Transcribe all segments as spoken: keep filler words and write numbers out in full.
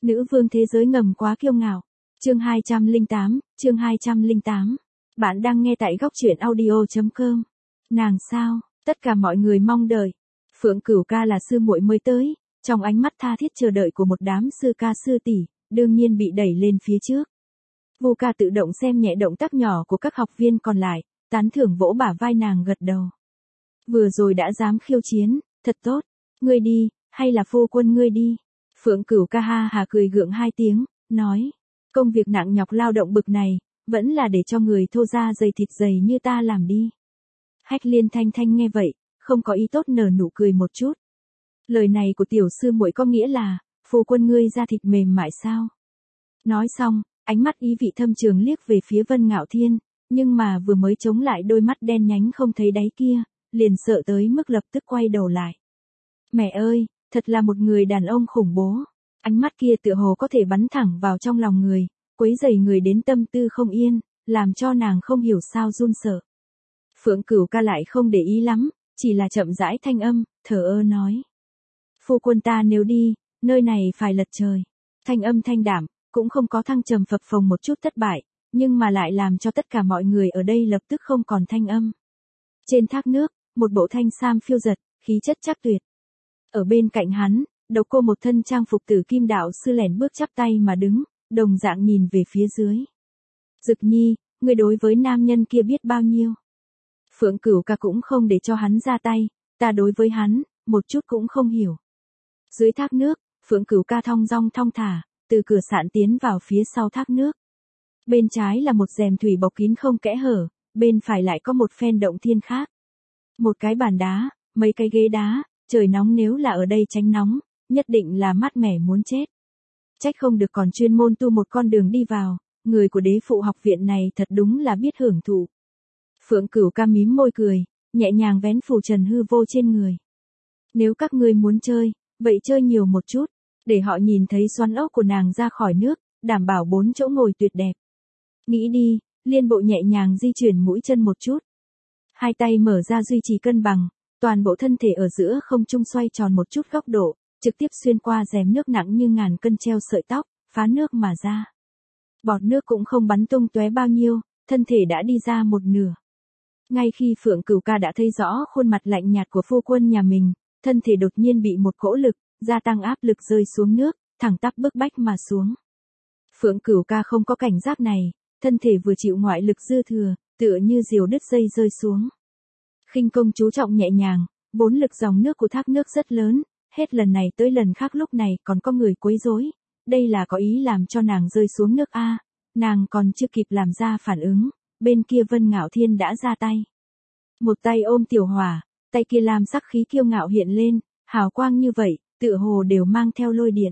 Nữ vương thế giới ngầm quá kiêu ngạo. Chương hai trăm lẻ tám, chương hai trăm lẻ tám. Bạn đang nghe tại góc truyện audio chấm com. Nàng sao, tất cả mọi người mong đợi. Phượng Cửu ca là sư muội mới tới, trong ánh mắt tha thiết chờ đợi của một đám sư ca sư tỷ, đương nhiên bị đẩy lên phía trước. Vu ca tự động xem nhẹ động tác nhỏ của các học viên còn lại, tán thưởng vỗ bả vai nàng gật đầu. Vừa rồi đã dám khiêu chiến, thật tốt, ngươi đi, hay là phu quân ngươi đi. Phượng Cửu ca ha hà cười gượng hai tiếng, nói, công việc nặng nhọc lao động bực này, vẫn là để cho người thô da dày thịt dày như ta làm đi. Hách Liên Thanh Thanh nghe vậy, không có ý tốt nở nụ cười một chút. Lời này của tiểu sư muội có nghĩa là, phu quân ngươi da thịt mềm mại sao? Nói xong, ánh mắt ý vị thâm trường liếc về phía Vân Ngạo Thiên, nhưng mà vừa mới chống lại đôi mắt đen nhánh không thấy đáy kia, liền sợ tới mức lập tức quay đầu lại. Mẹ ơi, thật là một người đàn ông khủng bố. Ánh mắt kia tựa hồ có thể bắn thẳng vào trong lòng người, quấy rầy người đến tâm tư không yên, làm cho nàng không hiểu sao run sợ. Phượng Cửu ca lại không để ý lắm, chỉ là chậm rãi thanh âm, thở ơ nói. Phu quân ta nếu đi, nơi này phải lật trời. Thanh âm thanh đảm, cũng không có thăng trầm phập phồng một chút thất bại, nhưng mà lại làm cho tất cả mọi người ở đây lập tức không còn thanh âm. Trên thác nước, một bộ thanh sam phiêu giật, khí chất chắc tuyệt. Ở bên cạnh hắn, Độc Cô một thân trang phục tử kim đạo sư lẻn bước chắp tay mà đứng, đồng dạng nhìn về phía dưới. Dực Nhi, ngươi đối với nam nhân kia biết bao nhiêu? Phượng Cửu ca cũng không để cho hắn ra tay, ta đối với hắn, một chút cũng không hiểu. Dưới thác nước, Phượng Cửu ca thong dong thong thả, từ cửa sạn tiến vào phía sau thác nước. Bên trái là một rèm thủy bọc kín không kẽ hở, bên phải lại có một phen động thiên khác. Một cái bàn đá, mấy cái ghế đá, trời nóng nếu là ở đây tránh nóng, nhất định là mát mẻ muốn chết. Trách không được còn chuyên môn tu một con đường đi vào, người của đế phụ học viện này thật đúng là biết hưởng thụ. Phượng Cửu ca mím môi cười, nhẹ nhàng vén phù trần hư vô trên người. Nếu các ngươi muốn chơi, vậy chơi nhiều một chút, để họ nhìn thấy xoắn ốc của nàng ra khỏi nước, đảm bảo bốn chỗ ngồi tuyệt đẹp. Nghĩ đi, liên bộ nhẹ nhàng di chuyển mũi chân một chút. Hai tay mở ra duy trì cân bằng, toàn bộ thân thể ở giữa không trung xoay tròn một chút góc độ, trực tiếp xuyên qua rèm nước nặng như ngàn cân treo sợi tóc, phá nước mà ra. Bọt nước cũng không bắn tung tóe bao nhiêu, thân thể đã đi ra một nửa. Ngay khi Phượng Cửu ca đã thấy rõ khuôn mặt lạnh nhạt của phu quân nhà mình, thân thể đột nhiên bị một cỗ lực, gia tăng áp lực rơi xuống nước, thẳng tắp bức bách mà xuống. Phượng Cửu ca không có cảnh giác này, thân thể vừa chịu ngoại lực dư thừa, tựa như diều đứt dây rơi xuống. Khinh công chú trọng nhẹ nhàng, vốn lực dòng nước của thác nước rất lớn, hết lần này tới lần khác lúc này còn có người quấy rối, đây là có ý làm cho nàng rơi xuống nước a. Nàng còn chưa kịp làm ra phản ứng, bên kia Vân Ngạo Thiên đã ra tay. Một tay ôm tiểu hỏa, tay kia làm sắc khí kiêu ngạo hiện lên, hào quang như vậy, tựa hồ đều mang theo lôi điện.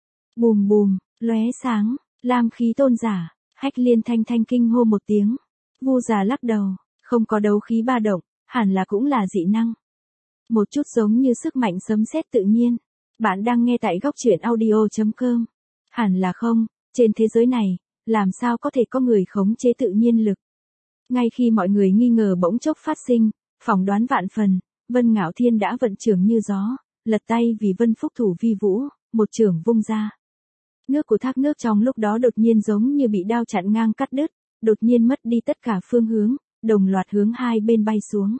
Bùm bùm, lóe sáng, lam khí tôn giả, Hách Liên Thanh Thanh kinh hô một tiếng. Vu già lắc đầu, không có đấu khí ba động, hẳn là cũng là dị năng. Một chút giống như sức mạnh sấm sét tự nhiên. Bạn đang nghe tại góc truyện audio chấm com. Hẳn là không, trên thế giới này, làm sao có thể có người khống chế tự nhiên lực. Ngay khi mọi người nghi ngờ bỗng chốc phát sinh, phỏng đoán vạn phần, Vân Ngạo Thiên đã vận trưởng như gió, lật tay vì Vân Phúc thủ vi vũ, một trưởng vung ra. Nước của thác nước trong lúc đó đột nhiên giống như bị đao chặn ngang cắt đứt, đột nhiên mất đi tất cả phương hướng, đồng loạt hướng hai bên bay xuống.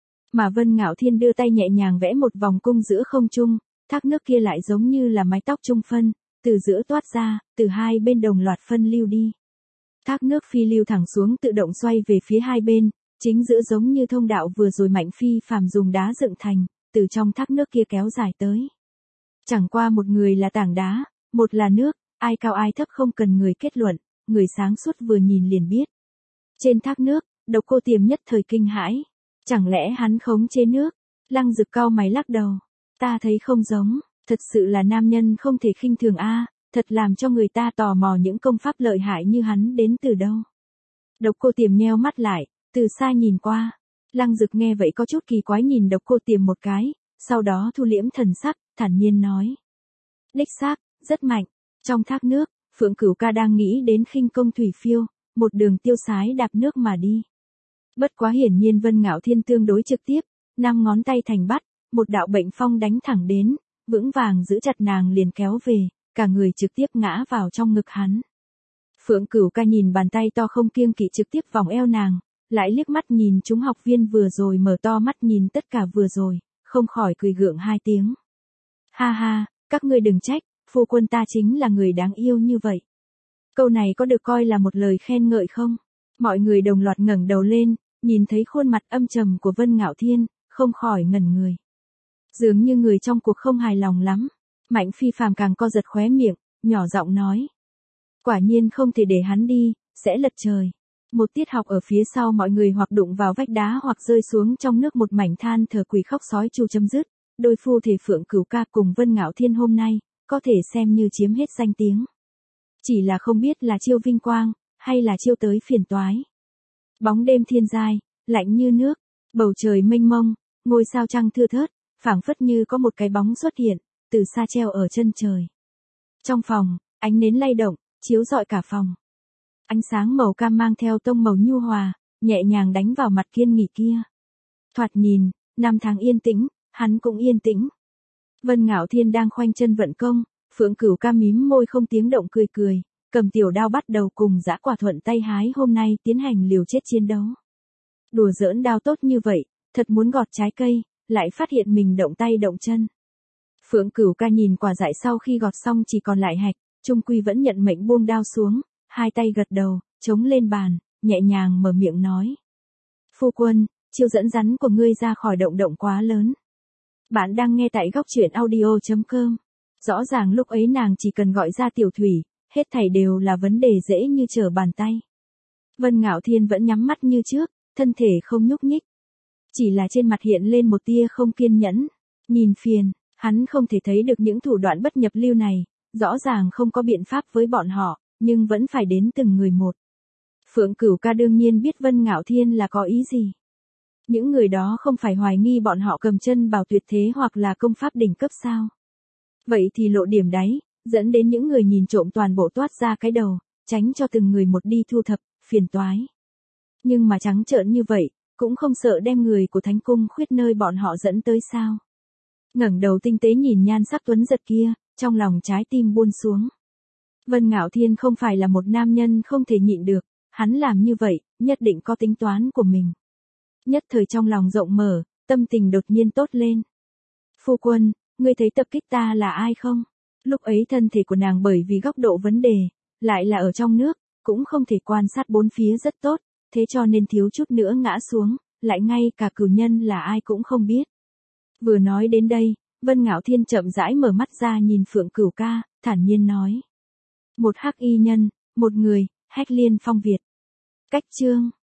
Mà Vân Ngạo Thiên đưa tay nhẹ nhàng vẽ một vòng cung giữa không trung, thác nước kia lại giống như là mái tóc trung phân, từ giữa toát ra, từ hai bên đồng loạt phân lưu đi. Thác nước phi lưu thẳng xuống tự động xoay về phía hai bên, chính giữa giống như thông đạo vừa rồi Mạnh Phi phàm dùng đá dựng thành, từ trong thác nước kia kéo dài tới. Chẳng qua một người là tảng đá, một là nước, ai cao ai thấp không cần người kết luận, người sáng suốt vừa nhìn liền biết. Trên thác nước, Độc Cô Tiềm nhất thời kinh hãi. Chẳng lẽ hắn khống chế nước? Lăng Dực cau mày lắc đầu. Ta thấy không giống, thật sự là nam nhân không thể khinh thường a, thật làm cho người ta tò mò những công pháp lợi hại như hắn đến từ đâu. Độc Cô Tiềm nheo mắt lại, từ xa nhìn qua. Lăng Dực nghe vậy có chút kỳ quái nhìn Độc Cô Tiềm một cái, sau đó thu liễm thần sắc, thản nhiên nói. Đích xác, rất mạnh. Trong thác nước, Phượng Cửu ca đang nghĩ đến khinh công thủy phiêu, một đường tiêu sái đạp nước mà đi. Bất quá hiển nhiên Vân Ngạo Thiên tương đối trực tiếp, năm ngón tay thành bắt, một đạo bệnh phong đánh thẳng đến, vững vàng giữ chặt nàng liền kéo về, cả người trực tiếp ngã vào trong ngực hắn. Phượng Cửu Ca nhìn bàn tay to không kiêng kỵ trực tiếp vòng eo nàng, lại liếc mắt nhìn chúng học viên vừa rồi mở to mắt nhìn tất cả vừa rồi, không khỏi cười gượng hai tiếng. Ha ha, các ngươi đừng trách, phu quân ta chính là người đáng yêu như vậy. Câu này có được coi là một lời khen ngợi không? Mọi người đồng loạt ngẩng đầu lên, nhìn thấy khuôn mặt âm trầm của Vân Ngạo Thiên, không khỏi ngẩn người. Dường như người trong cuộc không hài lòng lắm. Mạnh Phi Phàm càng co giật khóe miệng, nhỏ giọng nói. Quả nhiên không thể để hắn đi, sẽ lật trời. Một tiết học ở phía sau mọi người hoặc đụng vào vách đá hoặc rơi xuống trong nước một mảnh than thở quỷ khóc sói chu chấm dứt. Đôi phu thể Phượng Cửu Ca cùng Vân Ngạo Thiên hôm nay, có thể xem như chiếm hết danh tiếng. Chỉ là không biết là chiêu vinh quang, hay là chiêu tới phiền toái. Bóng đêm thiên giai, lạnh như nước, bầu trời mênh mông, ngôi sao trăng thưa thớt, phảng phất như có một cái bóng xuất hiện, từ xa treo ở chân trời. Trong phòng, ánh nến lay động, chiếu rọi cả phòng. Ánh sáng màu cam mang theo tông màu nhu hòa, nhẹ nhàng đánh vào mặt kiên nghỉ kia. Thoạt nhìn, năm tháng yên tĩnh, hắn cũng yên tĩnh. Vân Ngạo Thiên đang khoanh chân vận công, Phượng Cửu Ca mím môi không tiếng động cười cười, cầm tiểu đao bắt đầu cùng Dã Quả thuận tay hái hôm nay tiến hành liều chết chiến đấu. Đùa giỡn đao tốt như vậy, thật muốn gọt trái cây, lại phát hiện mình động tay động chân. Phượng Cửu Ca nhìn quả dại sau khi gọt xong chỉ còn lại hạch, trung quy vẫn nhận mệnh buông đao xuống, hai tay gật đầu, chống lên bàn, nhẹ nhàng mở miệng nói. Phu quân, chiêu dẫn rắn của ngươi ra khỏi động động quá lớn. Bạn đang nghe tại góc truyện audio chấm com. Rõ ràng lúc ấy nàng chỉ cần gọi ra Tiểu Thủy, hết thảy đều là vấn đề dễ như trở bàn tay. Vân Ngạo Thiên vẫn nhắm mắt như trước, thân thể không nhúc nhích. Chỉ là trên mặt hiện lên một tia không kiên nhẫn, nhìn phiền, hắn không thể thấy được những thủ đoạn bất nhập lưu này, rõ ràng không có biện pháp với bọn họ, nhưng vẫn phải đến từng người một. Phượng Cửu Ca đương nhiên biết Vân Ngạo Thiên là có ý gì. Những người đó không phải hoài nghi bọn họ cầm chân bảo tuyệt thế hoặc là công pháp đỉnh cấp sao. Vậy thì lộ điểm đáy, dẫn đến những người nhìn trộm toàn bộ toát ra cái đầu, tránh cho từng người một đi thu thập, phiền toái. Nhưng mà trắng trợn như vậy, cũng không sợ đem người của Thánh Cung Khuyết nơi bọn họ dẫn tới sao. Ngẩng đầu tinh tế nhìn nhan sắc tuấn giật kia, trong lòng trái tim buông xuống. Vân Ngạo Thiên không phải là một nam nhân không thể nhịn được, hắn làm như vậy, nhất định có tính toán của mình. Nhất thời trong lòng rộng mở, tâm tình đột nhiên tốt lên. Phu quân, ngươi thấy tập kích ta là ai không? Lúc ấy thân thể của nàng bởi vì góc độ vấn đề, lại là ở trong nước, cũng không thể quan sát bốn phía rất tốt, thế cho nên thiếu chút nữa ngã xuống, lại ngay cả cửu nhân là ai cũng không biết. Vừa nói đến đây, Vân Ngạo Thiên chậm rãi mở mắt ra nhìn Phượng Cửu Ca, thản nhiên nói. Một hắc y nhân, một người, Hách Liên Phong Việt. Cách chương.